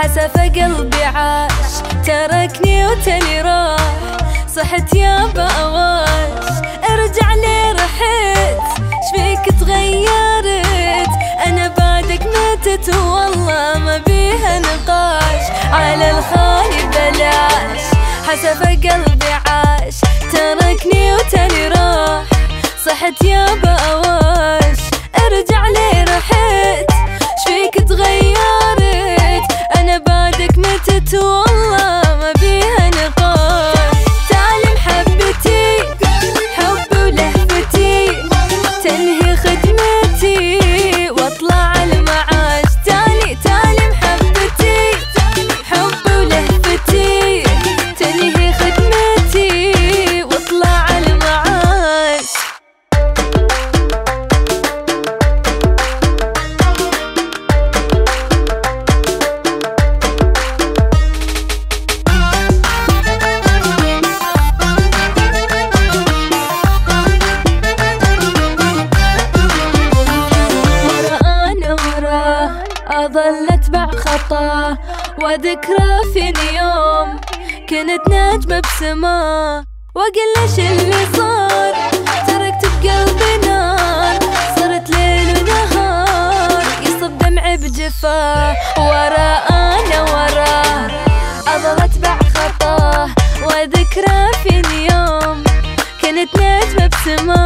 حسف قلبي عاش تركني وتاني راح صحت يا بأواش ارجع لي رحت شفيك تغيرت انا بعدك ماتت والله ما بيها نقاش على الخالي بلاش حسف قلبي عاش تركني وتاني راح صحت يا بأواش ارجع لي رحت شفيك تغيرت انا بعدك متت والله ما بيها نقاش تعلم حبتي حب ولهفتي تنهي خدمتي واطلع المعاش تعلم حبتي حب ولهفتي تنهي خدمتي واطلع المعاش أظل أتبع خطاه وذكرى فيني يوم كنت نجمة بسماه وأقول ليش اللي صار تركت بقلبي نار صرت ليل ونهار يصب دمعي بجفاه وراه أظل أتبع خطاه وذكرى فيني يوم كنت نجمة بسماه